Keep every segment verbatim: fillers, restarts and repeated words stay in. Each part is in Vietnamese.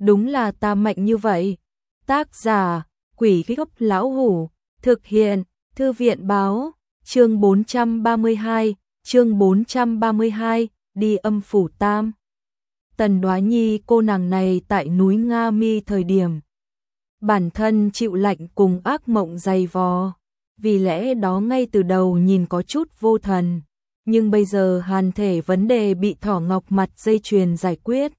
đúng là ta mạnh như vậy. Tác giả, Quỷ Gốc Lão Hủ, thực hiện, Thư viện báo, chương bốn trăm ba mươi hai, chương bốn trăm ba mươi hai, đi âm phủ tam. Tần Đoá Nhi cô nàng này tại núi Nga Mi thời điểm bản thân chịu lạnh cùng ác mộng dày vò, vì lẽ đó ngay từ đầu nhìn có chút vô thần, nhưng bây giờ hàn thể vấn đề bị Thỏ Ngọc mặt dây chuyền giải quyết.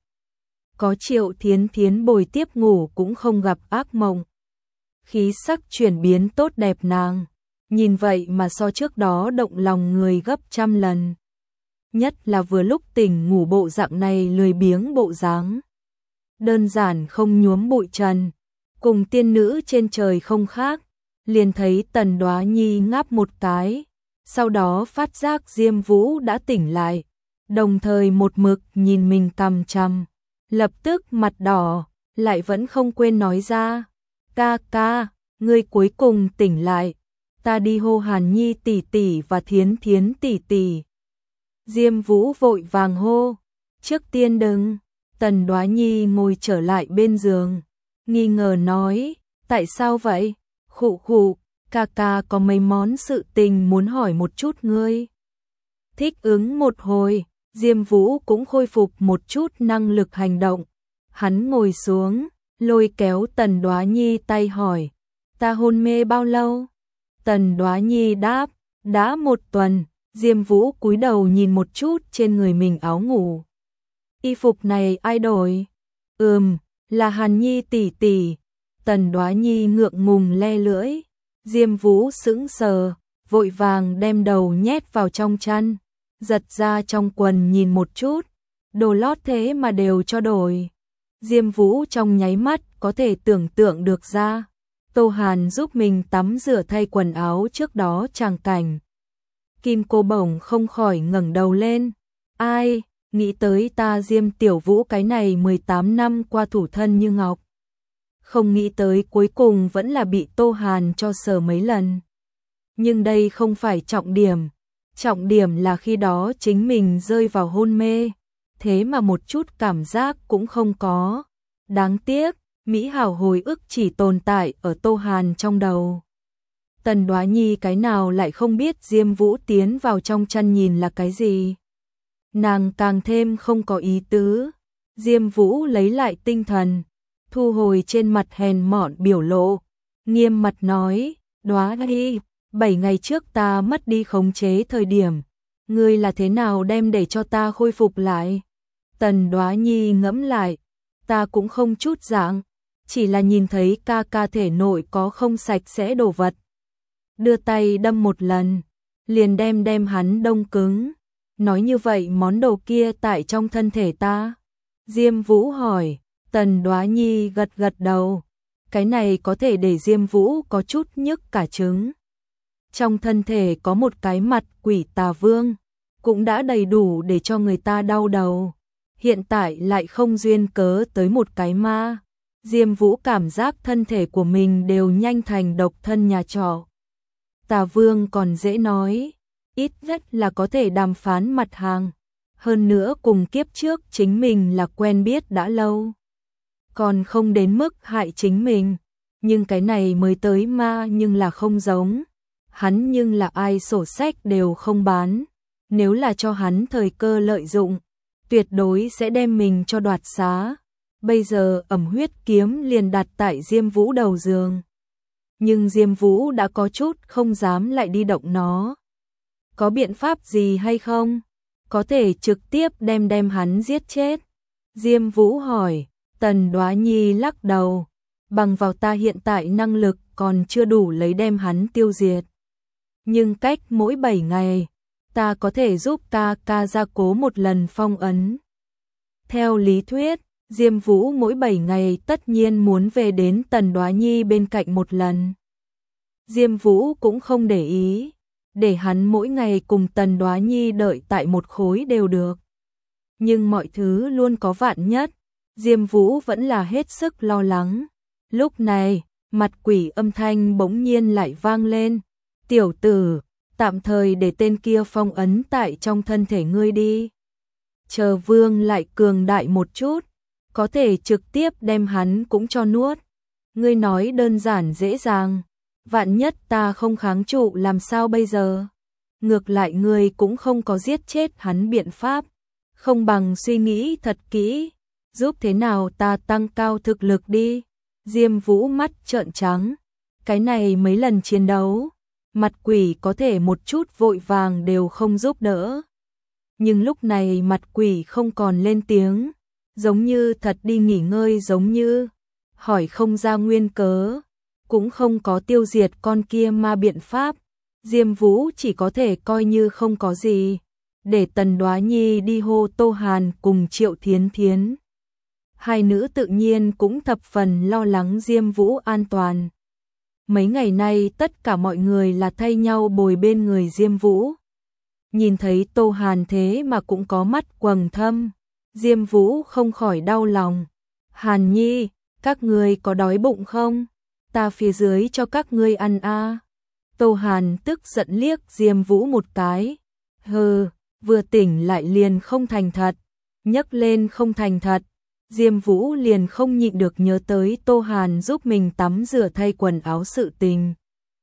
Có Triệu Thiến Thiến bồi tiếp ngủ cũng không gặp ác mộng. Khí sắc chuyển biến tốt đẹp nàng, nhìn vậy mà so trước đó động lòng người gấp trăm lần. Nhất là vừa lúc tỉnh ngủ bộ dạng này lười biếng bộ dáng. Đơn giản không nhuốm bụi trần, cùng tiên nữ trên trời không khác, liền thấy Tần Đoá Nhi ngáp một cái, sau đó phát giác Diêm Vũ đã tỉnh lại, đồng thời một mực nhìn mình cằm chằm, lập tức mặt đỏ, lại vẫn không quên nói ra, ca ca, ngươi cuối cùng tỉnh lại, ta đi hô Hàn Nhi tỷ tỷ và Thiến Thiến tỷ tỷ. Diêm Vũ vội vàng hô, trước tiên đừng. Tần Đoá Nhi ngồi trở lại bên giường, nghi ngờ nói, tại sao vậy? Khụ khụ, ca ca có mấy món sự tình muốn hỏi một chút ngươi. Thích ứng một hồi, Diêm Vũ cũng khôi phục một chút năng lực hành động. Hắn ngồi xuống, lôi kéo Tần Đoá Nhi tay hỏi, ta hôn mê bao lâu? Tần Đoá Nhi đáp, đã một tuần. Diêm Vũ cúi đầu nhìn một chút trên người mình áo ngủ. Y phục này ai đổi? Ừm, là Hàn Nhi tỷ tỷ. Tần Đoá Nhi ngượng ngùng le lưỡi. Diêm Vũ sững sờ, vội vàng đem đầu nhét vào trong chăn, giật ra trong quần nhìn một chút, đồ lót thế mà đều cho đổi. Diêm Vũ trong nháy mắt có thể tưởng tượng được ra, Tô Hàn giúp mình tắm rửa thay quần áo trước đó tràng cảnh. Kim cô bổng không khỏi ngẩng đầu lên. Ai, nghĩ tới ta Diêm Tiểu Vũ cái này mười tám năm qua thủ thân như ngọc. Không nghĩ tới cuối cùng vẫn là bị Tô Hàn cho sờ mấy lần. Nhưng đây không phải trọng điểm. Trọng điểm là khi đó chính mình rơi vào hôn mê. Thế mà một chút cảm giác cũng không có. Đáng tiếc, mỹ hảo hồi ức chỉ tồn tại ở Tô Hàn trong đầu. Tần Đoá Nhi cái nào lại không biết Diêm Vũ tiến vào trong chăn nhìn là cái gì. Nàng càng thêm không có ý tứ. Diêm Vũ lấy lại tinh thần, thu hồi trên mặt hèn mọn biểu lộ, nghiêm mặt nói, Đoá Nhi, bảy ngày trước ta mất đi khống chế thời điểm, ngươi là thế nào đem để cho ta khôi phục lại? Tần Đoá Nhi ngẫm lại, ta cũng không chút dạng, chỉ là nhìn thấy ca ca thể nội có không sạch sẽ đồ vật. Đưa tay đâm một lần, liền đem đem hắn đông cứng. Nói như vậy món đồ kia tại trong thân thể ta? Diêm Vũ hỏi. Tần Đoá Nhi gật gật đầu. Cái này có thể để Diêm Vũ có chút nhức cả trứng. Trong thân thể có một cái mặt quỷ tà vương, cũng đã đầy đủ để cho người ta đau đầu. Hiện tại lại không duyên cớ tới một cái ma. Diêm Vũ cảm giác thân thể của mình đều nhanh thành độc thân nhà trọ. Tà Vương còn dễ nói, ít nhất là có thể đàm phán mặt hàng. Hơn nữa cùng kiếp trước chính mình là quen biết đã lâu. Còn không đến mức hại chính mình. Nhưng cái này mới tới ma nhưng là không giống. Hắn nhưng là ai sổ sách đều không bán. Nếu là cho hắn thời cơ lợi dụng, tuyệt đối sẽ đem mình cho đoạt xá. Bây giờ ẩm huyết kiếm liền đặt tại Diêm Vũ đầu giường. Nhưng Diêm Vũ đã có chút không dám lại đi động nó. Có biện pháp gì hay không? Có thể trực tiếp đem đem hắn giết chết. Diêm Vũ hỏi. Tần Đoá Nhi lắc đầu. Bằng vào ta hiện tại năng lực còn chưa đủ lấy đem hắn tiêu diệt. Nhưng cách mỗi bảy ngày, ta có thể giúp ca ca gia cố một lần phong ấn. Theo lý thuyết, Diêm Vũ mỗi bảy ngày tất nhiên muốn về đến Tần Đoá Nhi bên cạnh một lần. Diêm Vũ cũng không để ý, để hắn mỗi ngày cùng Tần Đoá Nhi đợi tại một khối đều được. Nhưng mọi thứ luôn có vạn nhất, Diêm Vũ vẫn là hết sức lo lắng. Lúc này, mặt quỷ âm thanh bỗng nhiên lại vang lên. Tiểu tử, tạm thời để tên kia phong ấn tại trong thân thể ngươi đi. Chờ vương lại cường đại một chút, có thể trực tiếp đem hắn cũng cho nuốt. Ngươi nói đơn giản dễ dàng, vạn nhất ta không kháng trụ làm sao bây giờ? Ngược lại ngươi cũng không có giết chết hắn biện pháp, không bằng suy nghĩ thật kỹ, giúp thế nào ta tăng cao thực lực đi. Diêm Vũ mắt trợn trắng, cái này mấy lần chiến đấu, mặt quỷ có thể một chút vội vàng đều không giúp đỡ. Nhưng lúc này mặt quỷ không còn lên tiếng, giống như thật đi nghỉ ngơi giống như, hỏi không ra nguyên cớ, cũng không có tiêu diệt con kia ma biện pháp. Diêm Vũ chỉ có thể coi như không có gì, để Tần Đoá Nhi đi hô Tô Hàn cùng Triệu Thiến Thiến. Hai nữ tự nhiên cũng thập phần lo lắng Diêm Vũ an toàn. Mấy ngày nay tất cả mọi người là thay nhau bồi bên người Diêm Vũ. Nhìn thấy Tô Hàn thế mà cũng có mắt quầng thâm, Diêm Vũ không khỏi đau lòng. Hàn Nhi, các ngươi có đói bụng không? Ta phía dưới cho các ngươi ăn a. Tô Hàn tức giận liếc Diêm Vũ một cái. Hừ, vừa tỉnh lại liền không thành thật. Nhấc lên không thành thật. Diêm Vũ liền không nhịn được nhớ tới Tô Hàn giúp mình tắm rửa thay quần áo sự tình.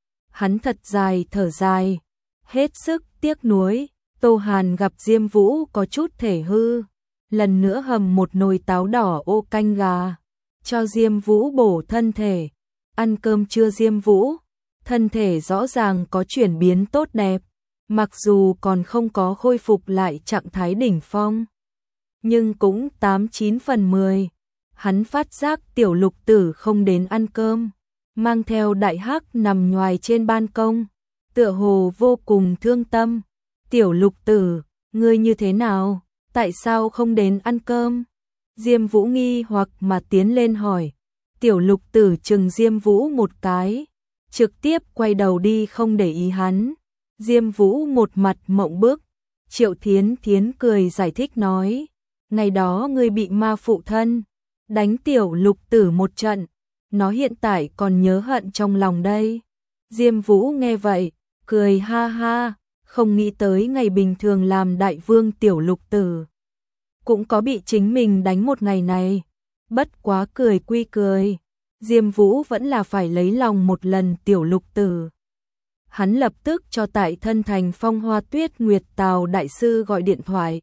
Hắn thật dài thở dài, hết sức tiếc nuối. Tô Hàn gặp Diêm Vũ có chút thể hư, lần nữa hầm một nồi táo đỏ ô canh gà, cho Diêm Vũ bổ thân thể. Ăn cơm trưa Diêm Vũ, thân thể rõ ràng có chuyển biến tốt đẹp, mặc dù còn không có khôi phục lại trạng thái đỉnh phong, nhưng cũng tám chín phần mười. Hắn phát giác Tiểu Lục Tử không đến ăn cơm, mang theo Đại Hắc nằm nhoài trên ban công, tựa hồ vô cùng thương tâm. Tiểu Lục Tử, ngươi như thế nào? Tại sao không đến ăn cơm? Diêm Vũ nghi hoặc mà tiến lên hỏi. Tiểu Lục Tử chừng Diêm Vũ một cái, trực tiếp quay đầu đi không để ý hắn. Diêm Vũ một mặt mộng bức. Triệu Thiến Thiến cười giải thích nói, ngày đó ngươi bị ma phụ thân đánh Tiểu Lục Tử một trận, nó hiện tại còn nhớ hận trong lòng đây. Diêm Vũ nghe vậy, cười ha ha, không nghĩ tới ngày bình thường làm đại vương Tiểu Lục Tử cũng có bị chính mình đánh một ngày này. Bất quá cười quy cười, Diêm Vũ vẫn là phải lấy lòng một lần Tiểu Lục Tử. Hắn lập tức cho tại thân thành Phong Hoa Tuyết Nguyệt Tào đại sư gọi điện thoại,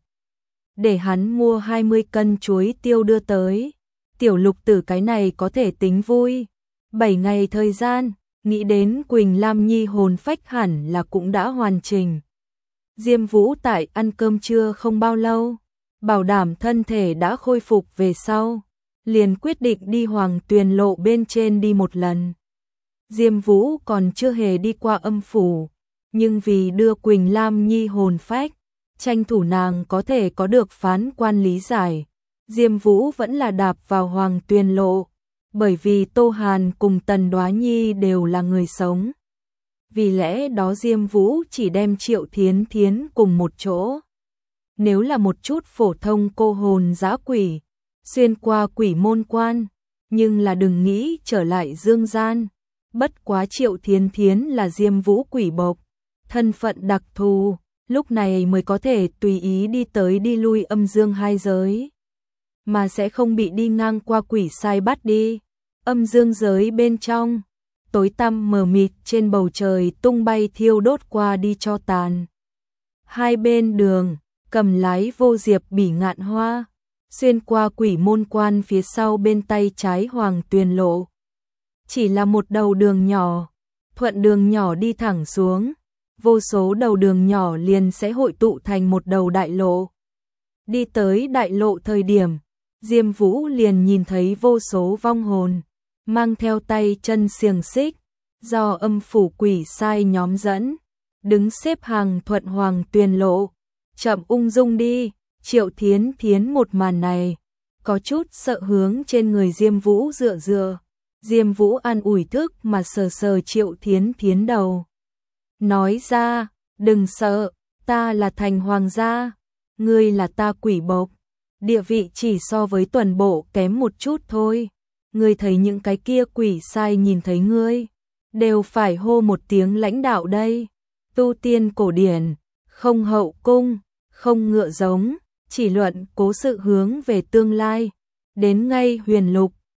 để hắn mua hai mươi cân chuối tiêu đưa tới. Tiểu Lục Tử cái này có thể tính vui. bảy ngày thời gian, nghĩ đến Quỳnh Lam Nhi hồn phách hẳn là cũng đã hoàn chỉnh. Diêm Vũ tại ăn cơm trưa không bao lâu, bảo đảm thân thể đã khôi phục về sau, liền quyết định đi Hoàng Tuyền Lộ bên trên đi một lần. Diêm Vũ còn chưa hề đi qua âm phủ, nhưng vì đưa Quỳnh Lam Nhi hồn phách, tranh thủ nàng có thể có được phán quan lý giải, Diêm Vũ vẫn là đạp vào Hoàng Tuyền Lộ, bởi vì Tô Hàn cùng Tần Đoá Nhi đều là người sống. Vì lẽ đó Diêm Vũ chỉ đem Triệu Thiến Thiến cùng một chỗ. Nếu là một chút phổ thông cô hồn dã quỷ, xuyên qua quỷ môn quan, nhưng là đừng nghĩ trở lại dương gian. Bất quá Triệu Thiến Thiến là Diêm Vũ quỷ bộc, thân phận đặc thù, lúc này mới có thể tùy ý đi tới đi lui âm dương hai giới, mà sẽ không bị đi ngang qua quỷ sai bắt đi. Âm dương giới bên trong, tối tăm mờ mịt, trên bầu trời tung bay thiêu đốt qua đi cho tàn. Hai bên đường, cầm lái vô diệp bỉ ngạn hoa, xuyên qua quỷ môn quan phía sau bên tay trái Hoàng Tuyền Lộ. Chỉ là một đầu đường nhỏ, thuận đường nhỏ đi thẳng xuống, vô số đầu đường nhỏ liền sẽ hội tụ thành một đầu đại lộ. Đi tới đại lộ thời điểm, Diêm Vũ liền nhìn thấy vô số vong hồn, mang theo tay chân xiềng xích, do âm phủ quỷ sai nhóm dẫn, đứng xếp hàng thuận Hoàng Tuyền Lộ, chậm ung dung đi. Triệu Thiến Thiến một màn này, có chút sợ hướng trên người Diêm Vũ dựa dựa. Diêm Vũ an ủi thức mà sờ sờ Triệu Thiến Thiến đầu. Nói ra, đừng sợ, ta là thành hoàng gia, ngươi là ta quỷ bộc, địa vị chỉ so với tuần bộ kém một chút thôi. Ngươi thấy những cái kia quỷ sai nhìn thấy ngươi, đều phải hô một tiếng lãnh đạo đây. Tu tiên cổ điển, không hậu cung, không ngựa giống, chỉ luận cố sự hướng về tương lai. đến ngay huyền lục,